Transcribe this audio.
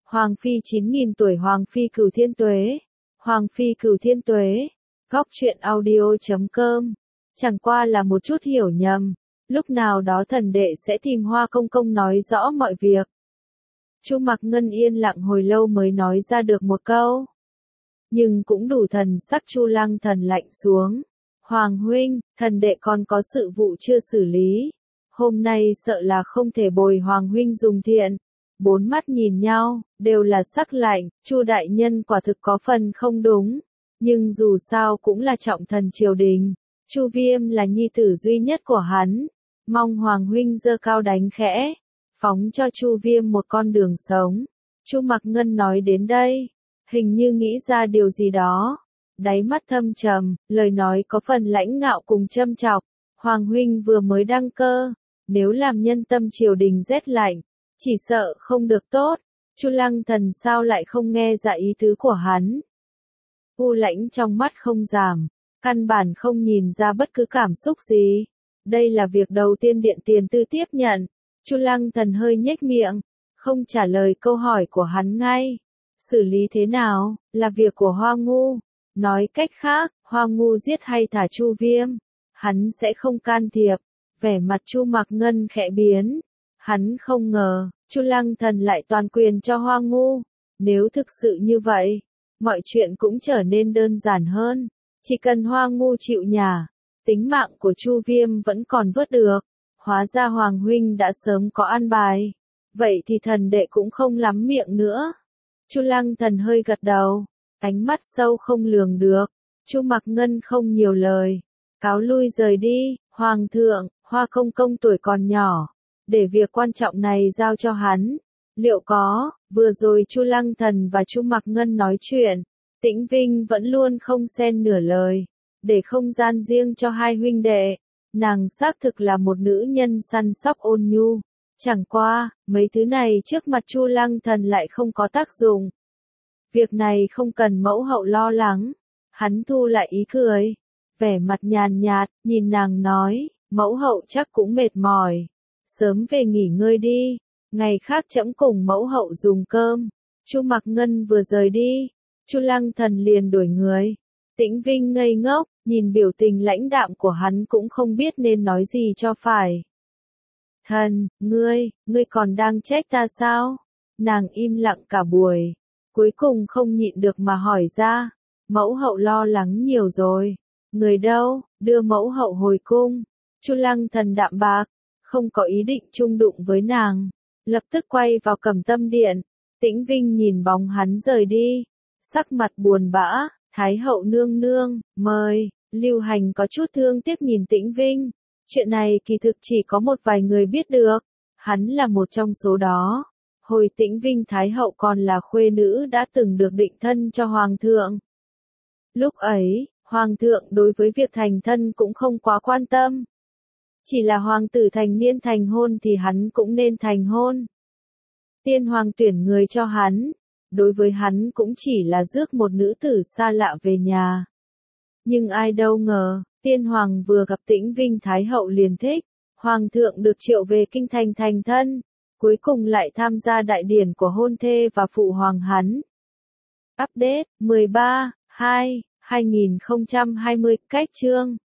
Hoàng phi 9.000 tuổi Hoàng phi cửu thiên tuế. Hoàng phi cửu thiên tuế. Góc truyện audio.com. Chẳng qua là một chút hiểu nhầm. Lúc nào đó thần đệ sẽ tìm Hoa Công Công nói rõ mọi việc. Chu Mặc Ngân yên lặng hồi lâu mới nói ra được một câu. Nhưng cũng đủ thần sắc Chu Lăng Thần lạnh xuống. Hoàng huynh, thần đệ còn có sự vụ chưa xử lý. Hôm nay sợ là không thể bồi Hoàng huynh dùng thiện. Bốn mắt nhìn nhau, đều là sắc lạnh, Chu đại nhân quả thực có phần không đúng. Nhưng dù sao cũng là trọng thần triều đình. Chu Viêm là nhi tử duy nhất của hắn. Mong Hoàng huynh giơ cao đánh khẽ. Phóng cho Chu Viêm một con đường sống. Chu Mặc Ngân nói đến đây. Hình như nghĩ ra điều gì đó. Đáy mắt thâm trầm, lời nói có phần lãnh ngạo cùng châm chọc. Hoàng huynh vừa mới đăng cơ. Nếu làm nhân tâm triều đình rét lạnh, chỉ sợ không được tốt. Chu Lăng Thần sao lại không nghe ra ý tứ của hắn. U lãnh trong mắt không giảm. Căn bản không nhìn ra bất cứ cảm xúc gì. Đây là việc đầu tiên Điện Tiền Tư tiếp nhận. Chu Lăng Thần hơi nhếch miệng, không trả lời câu hỏi của hắn ngay. Xử lý thế nào, là việc của Hoa Ngu. Nói cách khác, Hoa Ngu giết hay thả Chu Viêm, hắn sẽ không can thiệp. Vẻ mặt Chu Mặc Ngân khẽ biến. Hắn không ngờ, Chu Lăng Thần lại toàn quyền cho Hoa Ngu. Nếu thực sự như vậy, mọi chuyện cũng trở nên đơn giản hơn. Chỉ cần Hoa Ngu chịu nhả, tính mạng của Chu Viêm vẫn còn vớt được. Hóa ra Hoàng huynh đã sớm có an bài. Vậy thì thần đệ cũng không lắm miệng nữa. Chu Lăng Thần hơi gật đầu, ánh mắt sâu không lường được. Chu Mặc Ngân không nhiều lời, cáo lui rời đi. Hoàng thượng, Hoa Công Công tuổi còn nhỏ, để việc quan trọng này giao cho hắn. Liệu có? Vừa rồi Chu Lăng Thần và Chu Mặc Ngân nói chuyện, Tĩnh Vinh vẫn luôn không xen nửa lời, để không gian riêng cho hai huynh đệ. Nàng xác thực là một nữ nhân săn sóc ôn nhu. Chẳng qua, mấy thứ này trước mặt Chu Lăng Thần lại không có tác dụng. Việc này không cần mẫu hậu lo lắng. Hắn thu lại ý cười. Vẻ mặt nhàn nhạt, nhìn nàng nói, mẫu hậu chắc cũng mệt mỏi. Sớm về nghỉ ngơi đi. Ngày khác trẫm cùng mẫu hậu dùng cơm. Chu Mặc Ngân vừa rời đi. Chu Lăng Thần liền đuổi người. Tĩnh Vinh ngây ngốc, nhìn biểu tình lãnh đạm của hắn cũng không biết nên nói gì cho phải. Thần, ngươi còn đang trách ta sao? Nàng im lặng cả buổi. Cuối cùng không nhịn được mà hỏi ra. Mẫu hậu lo lắng nhiều rồi. Người đâu, đưa mẫu hậu hồi cung. Chu Lăng Thần đạm bạc, không có ý định chung đụng với nàng. Lập tức quay vào Cẩm Tâm Điện. Tĩnh Vinh nhìn bóng hắn rời đi. Sắc mặt buồn bã. Thái hậu nương nương, mời. Lưu Hành có chút thương tiếc nhìn Tĩnh Vinh. Chuyện này kỳ thực chỉ có một vài người biết được. Hắn là một trong số đó. Hồi Tĩnh Vinh Thái hậu còn là khuê nữ đã từng được định thân cho Hoàng thượng. Lúc ấy, Hoàng thượng đối với việc thành thân cũng không quá quan tâm. Chỉ là hoàng tử thành niên thành hôn thì hắn cũng nên thành hôn. Tiên hoàng tuyển người cho hắn. Đối với hắn cũng chỉ là rước một nữ tử xa lạ về nhà. Nhưng ai đâu ngờ, tiên hoàng vừa gặp Tĩnh Vinh Thái hậu liền thích. Hoàng thượng được triệu về kinh thành thành thân. Cuối cùng lại tham gia đại điển của hôn thê và phụ hoàng hắn. Update 13/2/2020 cách chương